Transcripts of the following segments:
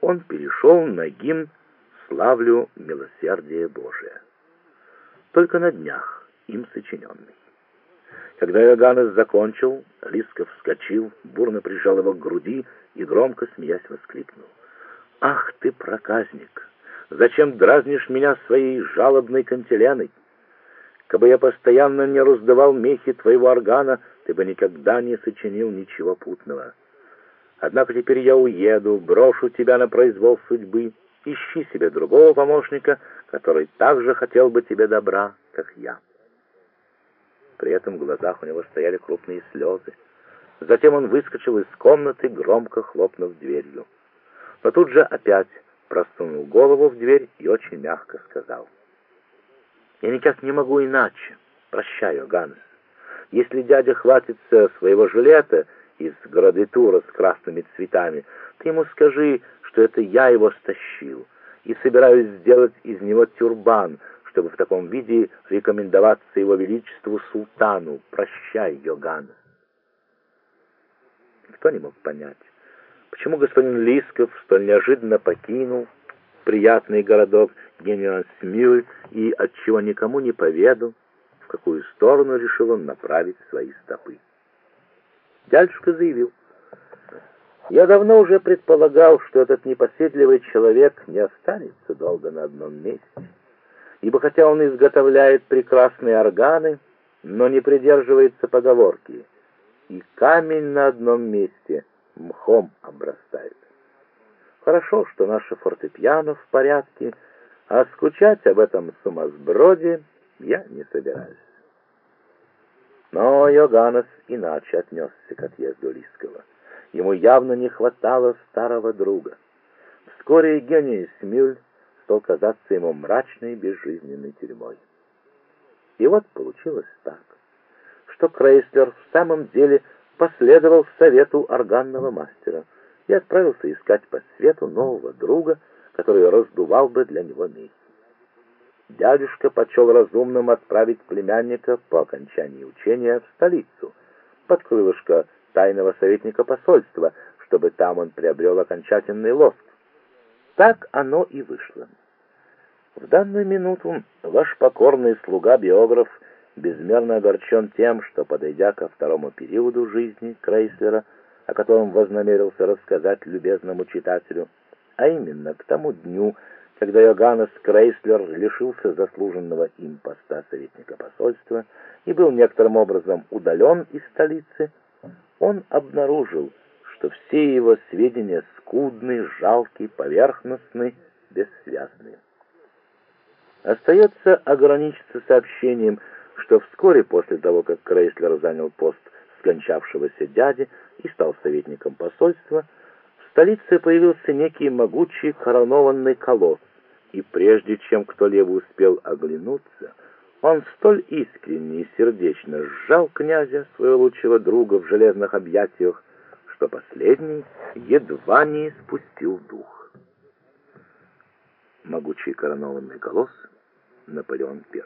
он перешел на гимн «Славлю милосердие Божие», только на днях им сочиненный. Когда Иоганнес закончил, Лисков вскочил, бурно прижал его к груди и, громко смеясь, воскликнул: «Ах ты, проказник! Зачем дразнишь меня своей жалобной кантиленой? Кабы я постоянно не раздавал мехи твоего органа, ты бы никогда не сочинил ничего путного. Однако теперь я уеду, брошу тебя на произвол судьбы. Ищи себе другого помощника, который также хотел бы тебе добра, как я». При этом в глазах у него стояли крупные слезы. Затем он выскочил из комнаты, громко хлопнув дверью. Но тут же опять просунул голову в дверь и очень мягко сказал: «Я никак не могу иначе. Прощай, Иоганнес. Если дядя хватится своего жилета из градитура с красными цветами, ты ему скажи, что это я его стащил, и собираюсь сделать из него тюрбан, чтобы в таком виде рекомендоваться его величеству султану. Прощай, Иоганнес». Никто не мог понять, почему господин Лисков столь неожиданно покинул приятный городок Генуа-Смюль и отчего никому не поведал, в какую сторону решил он направить свои стопы. Дядюшка заявил: «Я давно уже предполагал, что этот непоседливый человек не останется долго на одном месте, ибо хотя он изготовляет прекрасные органы, но не придерживается поговорки: и камень на одном месте мхом обрастает. Хорошо, что наше фортепиано в порядке, а скучать об этом сумасброде я не собираюсь». Но Иоганнес иначе отнесся к отъезду Лискова. Ему явно не хватало старого друга. Вскоре Генуа-Смюль стал казаться ему мрачной и безжизненной тюрьмой. И вот получилось так, что Крейслер в самом деле последовал совету органного мастера и отправился искать по свету нового друга, который раздувал бы для него мехи. Дядюшка почел разумным отправить племянника по окончании учения в столицу, под крылышко тайного советника посольства, чтобы там он приобрел окончательный лоск. Так оно и вышло. В данную минуту ваш покорный слуга-биограф безмерно огорчен тем, что, подойдя ко второму периоду жизни Крейслера, о котором вознамерился рассказать любезному читателю, а именно к тому дню, когда Иоганнес Крейслер лишился заслуженного им поста советника посольства и был некоторым образом удален из столицы, он обнаружил, что все его сведения скудны, жалки, поверхностны, бессвязны. Остается ограничиться сообщением, что вскоре после того, как Крейслер занял пост скончавшегося дяди и стал советником посольства, в столице появился некий могучий коронованный колосс, и прежде чем кто-либо успел оглянуться, он столь искренне и сердечно сжал князя, своего лучшего друга, в железных объятиях, что последний едва не испустил дух. Могучий коронованный колосс Наполеон I.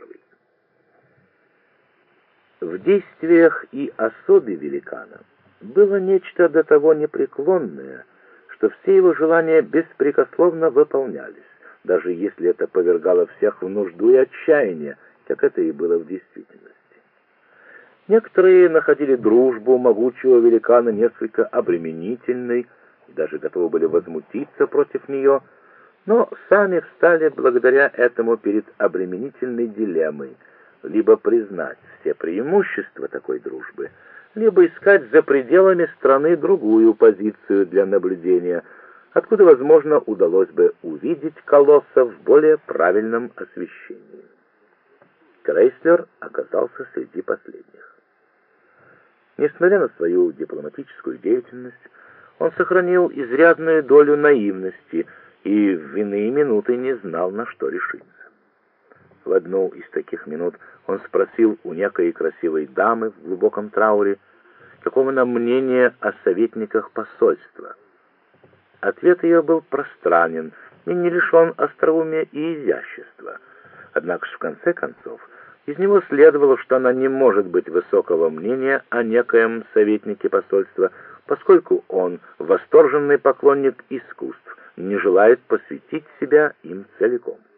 В действиях и особе великана было нечто до того непреклонное, что все его желания беспрекословно выполнялись, даже если это повергало всех в нужду и отчаяние, как это и было в действительности. Некоторые находили дружбу могучего великана несколько обременительной и даже готовы были возмутиться против нее, но сами встали благодаря этому перед обременительной дилеммой: либо признать все преимущества такой дружбы, либо искать за пределами страны другую позицию для наблюдения, откуда, возможно, удалось бы увидеть колосса в более правильном освещении. Крейслер оказался среди последних. Несмотря на свою дипломатическую деятельность, он сохранил изрядную долю наивности и в иные минуты не знал, на что решиться. В одну из таких минут он спросил у некой красивой дамы в глубоком трауре, каково нам мнение о советниках посольства. Ответ ее был пространен и не лишен остроумия и изящества. Однако же в конце концов из него следовало, что она не может быть высокого мнения о некоем советнике посольства, поскольку он восторженный поклонник искусств, не желает посвятить себя им целиком.